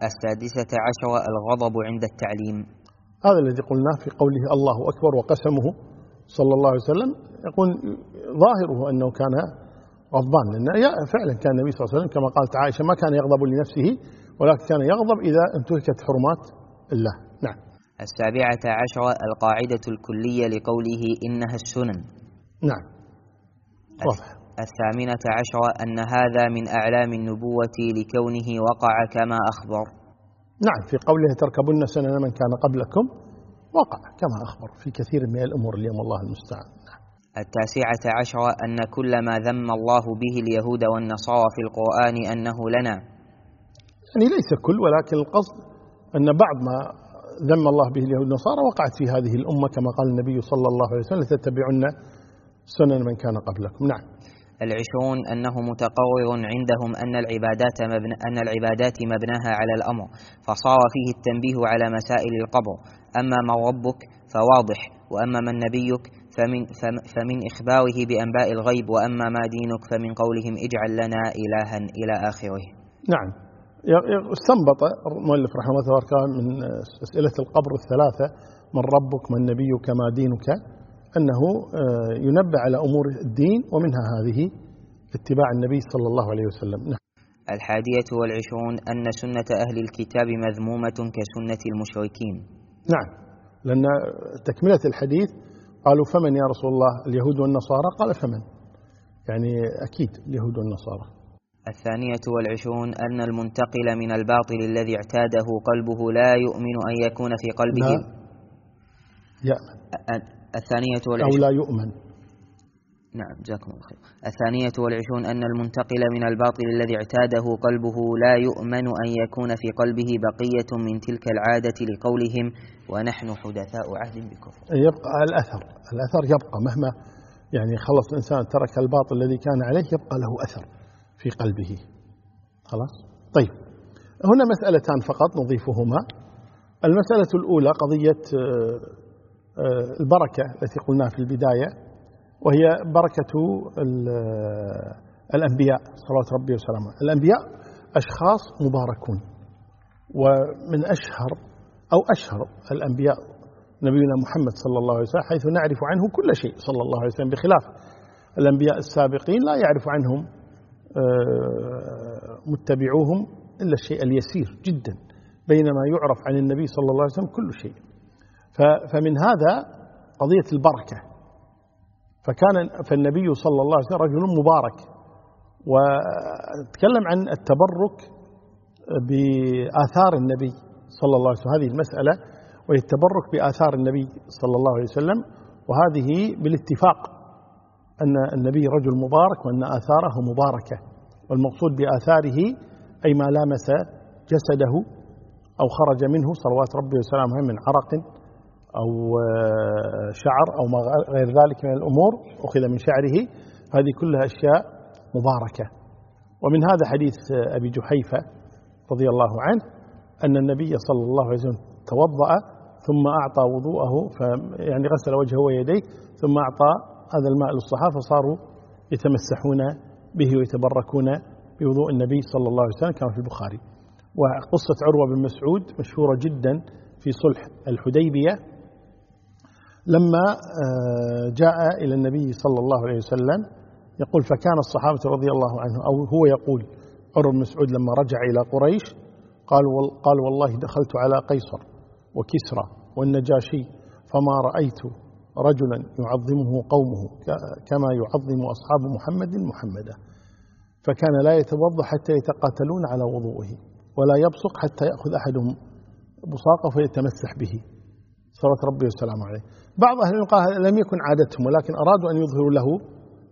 16 الغضب عند التعليم. هذا الذي قلناه في قوله الله أكبر وقسمه صلى الله عليه وسلم، يقول ظاهره أنه كان غضبان، لأن فعلا كان النبي صلى الله عليه وسلم كما قالت عائشة ما كان يغضب لنفسه ولكن كان يغضب إذا انتهكت حرمات الله. نعم. 17 القاعدة الكلية لقوله إنها السنن. نعم، واضح. 18 أن هذا من أعلام النبوة لكونه وقع كما أخبر. نعم، في قوله تركبن سنن من كان قبلكم وقع كما أخبر في كثير من الأمور اليوم، الله المستعان. 19 أن كل ما ذم الله به اليهود والنصارى في القرآن أنه لنا. يعني ليس كل، ولكن القصد أن بعض ما ذم الله به اليهود والنصارى وقعت في هذه الأمة كما قال النبي صلى الله عليه وسلم تتبعن سنن من كان قبلكم. نعم. 20 أنه متقرر عندهم أن العبادات مبناها على الأمر، فصار فيه التنبيه على مسائل القبر. أما من ربك فواضح، وأما من نبيك فمن إخباره بأنباء الغيب، وأما ما دينك فمن قولهم اجعل لنا إلها إلى آخره. نعم. استنبط المؤلف رحمه الله تبارك من أسئلة القبر الثلاثة من ربك من نبيك ما دينك أنه ينبه على أمور الدين، ومنها هذه اتباع النبي صلى الله عليه وسلم. نعم. 21 أن سنة أهل الكتاب مذمومة كسنة المشركين. نعم، لأن تكملة الحديث قالوا فمن يا رسول الله اليهود والنصارى؟ قال فمن، يعني أكيد اليهود والنصارى. 22 أن المنتقل من الباطل الذي اعتاده قلبه لا يؤمن أن يكون في قلبه لا يأمن أو لا يؤمن. نعم، جزاكم الله خير. 22 أن المنتقل من الباطل الذي اعتاده قلبه لا يؤمن أن يكون في قلبه بقية من تلك العادة لقولهم ونحن حدثاء عهد بكفر. يبقى الأثر يبقى مهما يعني خلص الإنسان ترك الباطل الذي كان عليه يبقى له أثر في قلبه. خلاص. طيب، هنا مسألتان فقط نضيفهما. المسألة الأولى قضية البركة التي قلناها في البداية، وهي بركة الأنبياء صلوات ربي وسلامه. الأنبياء أشخاص مباركون، ومن أشهر الأنبياء نبينا محمد صلى الله عليه وسلم، حيث نعرف عنه كل شيء صلى الله عليه وسلم، بخلاف الأنبياء السابقين لا يعرف عنهم متبعوهم إلا الشيء اليسير جدا، بينما يعرف عن النبي صلى الله عليه وسلم كل شيء. فمن هذا قضية البركة، فالنبي صلى الله عليه وسلم رجل مبارك، وتكلم عن التبرك بآثار النبي صلى الله عليه وسلم، هذه المسألة وهي التبرك بآثار النبي صلى الله عليه وسلم، وهذه بالاتفاق أن النبي رجل مبارك وأن آثاره مباركة، والمقصود بآثاره أي ما لامس جسده أو خرج منه صلوات ربي وسلامه من عرق أو شعر أو ما غير ذلك من الأمور أخذ من شعره، هذه كلها أشياء مباركة. ومن هذا حديث أبي جحيفة رضي الله عنه أن النبي صلى الله عليه وسلم توضأ ثم أعطى وضوءه، يعني غسل وجهه ويديه ثم أعطى هذا الماء للصحابة فصاروا يتمسحون به ويتبركون بوضوء النبي صلى الله عليه وسلم كما في البخاري. وقصة عروة بن مسعود مشهورة جدا في صلح الحديبية، لما جاء إلى النبي صلى الله عليه وسلم يقول فكان الصحابة رضي الله عنهم، أو هو يقول عروة بن مسعود لما رجع إلى قريش قال والله دخلت على قيصر وكسرى والنجاشي فما رأيت رجلا يعظمه قومه كما يعظم أصحاب محمدا، فكان لا يتوضأ حتى يتقاتلون على وضوءه، ولا يبصق حتى يأخذ أحدهم بصاقه فيتمسح به صلوات ربي والسلام عليه. بعض أهل العلم قال لم يكن عادتهم، ولكن أرادوا أن يظهروا له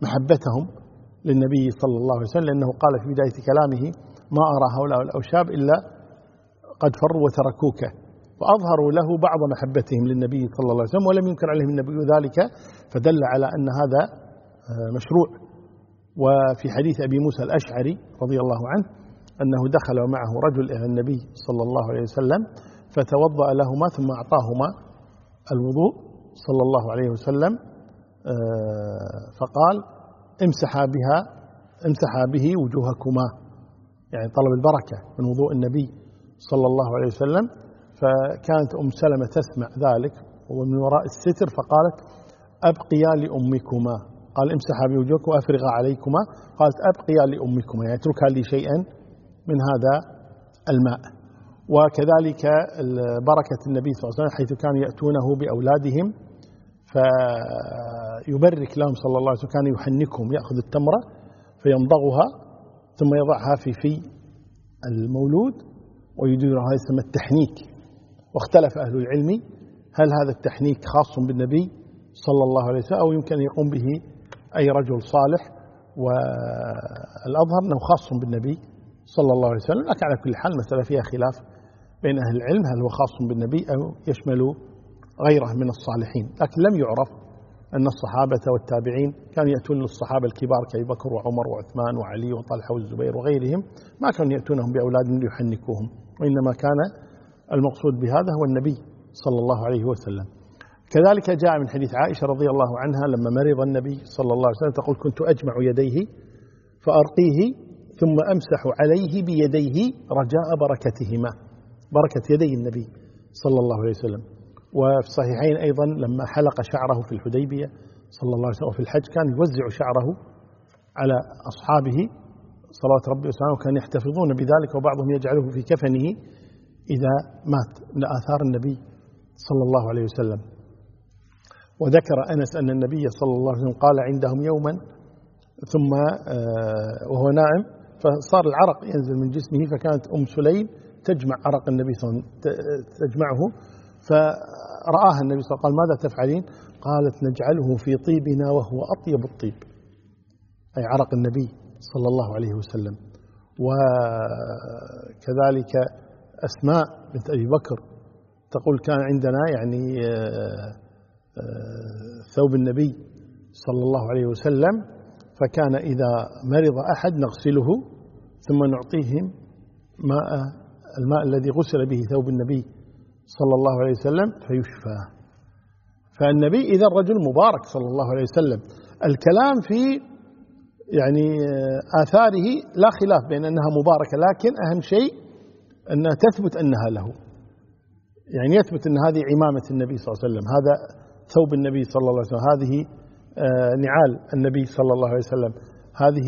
محبتهم للنبي صلى الله عليه وسلم، لأنه قال في بداية كلامه: ما أرى هؤلاء الأوشاب إلا قد فروا وتركوك، فأظهروا له بعض محبتهم للنبي صلى الله عليه وسلم، ولم ينكر عليهم النبي ذلك، فدل على أن هذا مشروع. وفي حديث أبي موسى الأشعري رضي الله عنه أنه دخل معه رجل إلى النبي صلى الله عليه وسلم فتوضأ لهما ثم أعطاهما الوضوء صلى الله عليه وسلم، فقال: امسحا به وجوهكما، يعني طلب البركة من وضوء النبي صلى الله عليه وسلم. فكانت أم سلمة تسمع ذلك ومن وراء الستر، فقالت: أبقيا لأمكما، قال: امسحا بوجوهكم وأفرغا عليكما، قالت: أبقيا لأمكما، يعني اتركا لي شيئا من هذا الماء. وكذلك بركة النبي صلى الله عليه وسلم حيث كانوا يأتونه بأولادهم فيبرك لهم صلى الله عليه وسلم، كان يحنكهم، يأخذ التمرة فيمضغها ثم يضعها في المولود ويديرها، هذا يسمى التحنيك. واختلف أهل العلم هل هذا التحنيك خاص بالنبي صلى الله عليه وسلم أو يمكن أن يقوم به أي رجل صالح، والأظهر أنه خاص بالنبي صلى الله عليه وسلم. لكن على كل حال المسألة فيها خلاف بين أهل العلم هل هو خاص بالنبي أو يشمل غيره من الصالحين. لكن لم يعرف أن الصحابة والتابعين كانوا يأتون للصحابة الكبار كأبي بكر وعمر وعثمان وعلي وطلحة والزبير وغيرهم، ما كانوا يأتونهم بأولاد ليحنكوهم، وإنما كان المقصود بهذا هو النبي صلى الله عليه وسلم. كذلك جاء من حديث عائشة رضي الله عنها لما مرض النبي صلى الله عليه وسلم تقول: كنت أجمع يديه فأرقيه ثم أمسح عليه بيديه رجاء بركتهما، بركة يدي النبي صلى الله عليه وسلم. وفي الصحيحين أيضا لما حلق شعره في الحديبية صلى الله عليه وسلم وفي الحج كان يوزع شعره على أصحابه صلوات ربي وسلامه، وكان يحتفظون بذلك، وبعضهم يجعله في كفنه إذا مات، لآثار النبي صلى الله عليه وسلم. وذكر أنس أن النبي صلى الله عليه وسلم قال عندهم يوما ثم وهو نائم فصار العرق ينزل من جسمه، فكانت أم سليم تجمع عرق النبي صلى الله عليه وسلم تجمعه، فرآها النبي صلى الله عليه وسلم قال: ماذا تفعلين؟ قالت: نجعله في طيبنا وهو أطيب الطيب، أي عرق النبي صلى الله عليه وسلم. وكذلك أسماء بنت أبي بكر تقول: كان عندنا يعني ثوب النبي صلى الله عليه وسلم، فكان إذا مرض أحد نغسله ثم نعطيهم الماء الذي غسل به ثوب النبي صلى الله عليه وسلم فيشفى. فالنبي إذا الرجل مبارك صلى الله عليه وسلم. الكلام في يعني آثاره لا خلاف بين أنها مباركة، لكن أهم شيء أنها تثبت أنها له، يعني يثبت أن هذه عمامة النبي صلى الله عليه وسلم، هذا ثوب النبي صلى الله عليه وسلم، هذه نعال النبي صلى الله عليه وسلم، هذه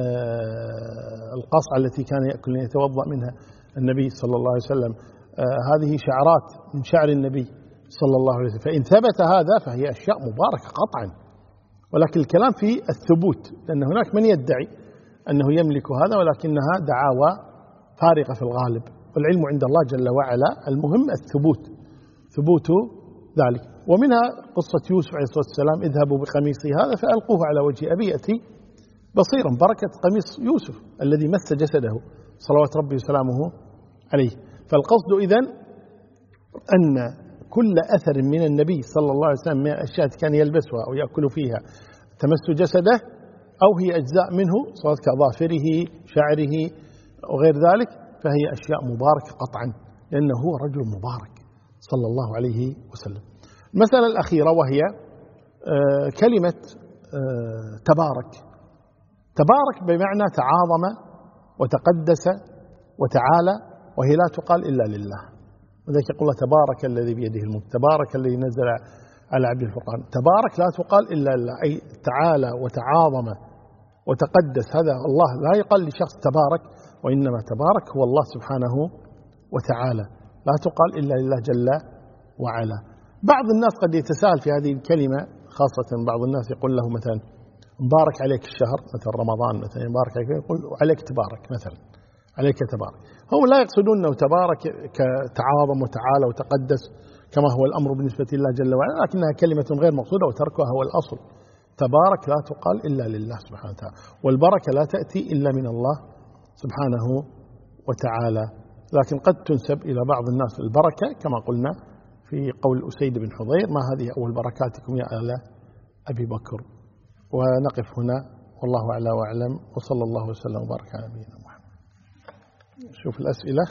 القصعة التي كان يأكل يتوضأ منها النبي صلى الله عليه وسلم، هذه شعرات من شعر النبي صلى الله عليه وسلم. فإن ثبت هذا فهي أشياء مباركة قطعا، ولكن الكلام في الثبوت، لأن هناك من يدعي أنه يملك هذا ولكنها دعاوى فارغة في الغالب، والعلم عند الله جل وعلا، المهم الثبوت، ثبوت ذلك. ومنها قصة يوسف عليه الصلاة والسلام: اذهبوا بقميصي هذا فألقوه على وجه أبي يأتي بصيرا، بركة قميص يوسف الذي مس جسده صلوات ربي وسلامه عليه. فالقصد إذن أن كل أثر من النبي صلى الله عليه وسلم من الأشياء كان يلبسها أو يأكل فيها تمس جسده أو هي أجزاء منه صارت كأظافره شعره وغير ذلك، فهي أشياء مباركة قطعا، لأنه هو رجل مبارك صلى الله عليه وسلم. المسألة الأخيرة وهي كلمة تبارك. تبارك بمعنى تعاظم وتقدس وتعالى، وهي لا تقال إلا لله. وذلك يقول الله: تبارك الذي بيده الملك، تبارك الذي نزل على عبد الفرقان. تبارك لا تقال إلا لله، أي تعالى وتعاظم وتقدس، هذا الله لا يقال لشخص تبارك، وإنما تبارك هو الله سبحانه وتعالى، لا تقال إلا لله جل وعلا. بعض الناس قد يتساءل في هذه الكلمة، خاصة بعض الناس يقول له مثلا: مبارك عليك الشهر، مثلا رمضان مثلا، مبارك عليك، يقول عليك تبارك مثلا، عليك تبارك. هم لا يقصدون أنه تبارك كتعاظم وتعالى وتقدس كما هو الأمر بالنسبة لله جل وعلا، لكنها كلمة غير مقصودة، وتركها هو الأصل تبارك لا تقال إلا لله سبحانه وتعالى، والبركة لا تأتي إلا من الله سبحانه وتعالى، لكن قد تنسب إلى بعض الناس البركة كما قلنا في قول أسيد بن حضير: ما هذه أول بركاتكم يا آل أبي بكر. ونقف هنا والله أعلى وأعلم، وصلى الله وسلم وبارك على نبينا محمد. شوف الأسئلة.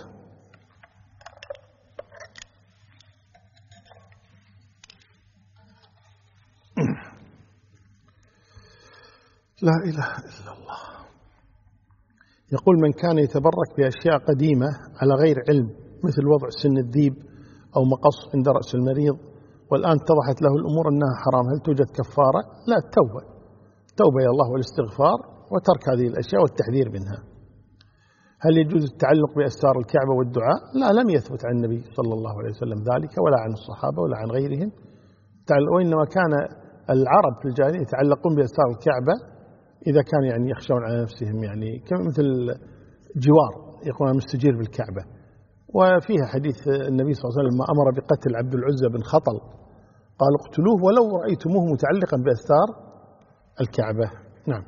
لا إله إلا الله. يقول: من كان يتبرك بأشياء قديمة على غير علم، مثل وضع سن الذيب أو مقص عند رأس المريض، والآن اتضحت له الأمور أنها حرام، هل توجد كفارة؟ لا، التوبة إلى الله والاستغفار وترك هذه الأشياء والتحذير منها. هل يجوز التعلق بأستار الكعبة والدعاء؟ لا، لم يثبت عن النبي صلى الله عليه وسلم ذلك، ولا عن الصحابة ولا عن غيرهم، وإنما كان العرب في الجاهلية يتعلقون بأستار الكعبة إذا كان يعني يخشون على نفسهم، يعني مثل جوار يقول مستجير بالكعبة. وفيها حديث النبي صلى الله عليه وسلم ما أمر بقتل عبد العزى بن خطل، قال: اقتلوه ولو رأيتموه متعلقا بأستار الكعبة. نعم.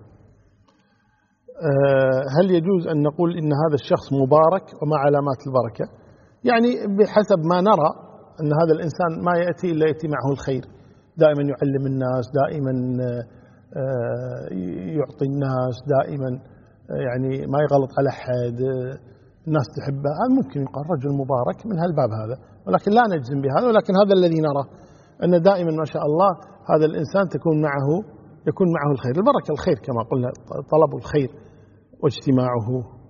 هل يجوز أن نقول إن هذا الشخص مبارك وما علامات البركة؟ يعني بحسب ما نرى أن هذا الإنسان ما يأتي إلا يأتي معه الخير، دائما يعلم الناس، دائما يعطي الناس، دائما يعني ما يغلط على أحد، الناس تحبه، هذا ممكن يقال رجل مبارك من هالباب هذا، ولكن لا نجزم بهذا، ولكن هذا الذي نرى أن دائما ما شاء الله هذا الإنسان يكون معه الخير. البركة الخير كما قلنا، طلب الخير واجتماعه.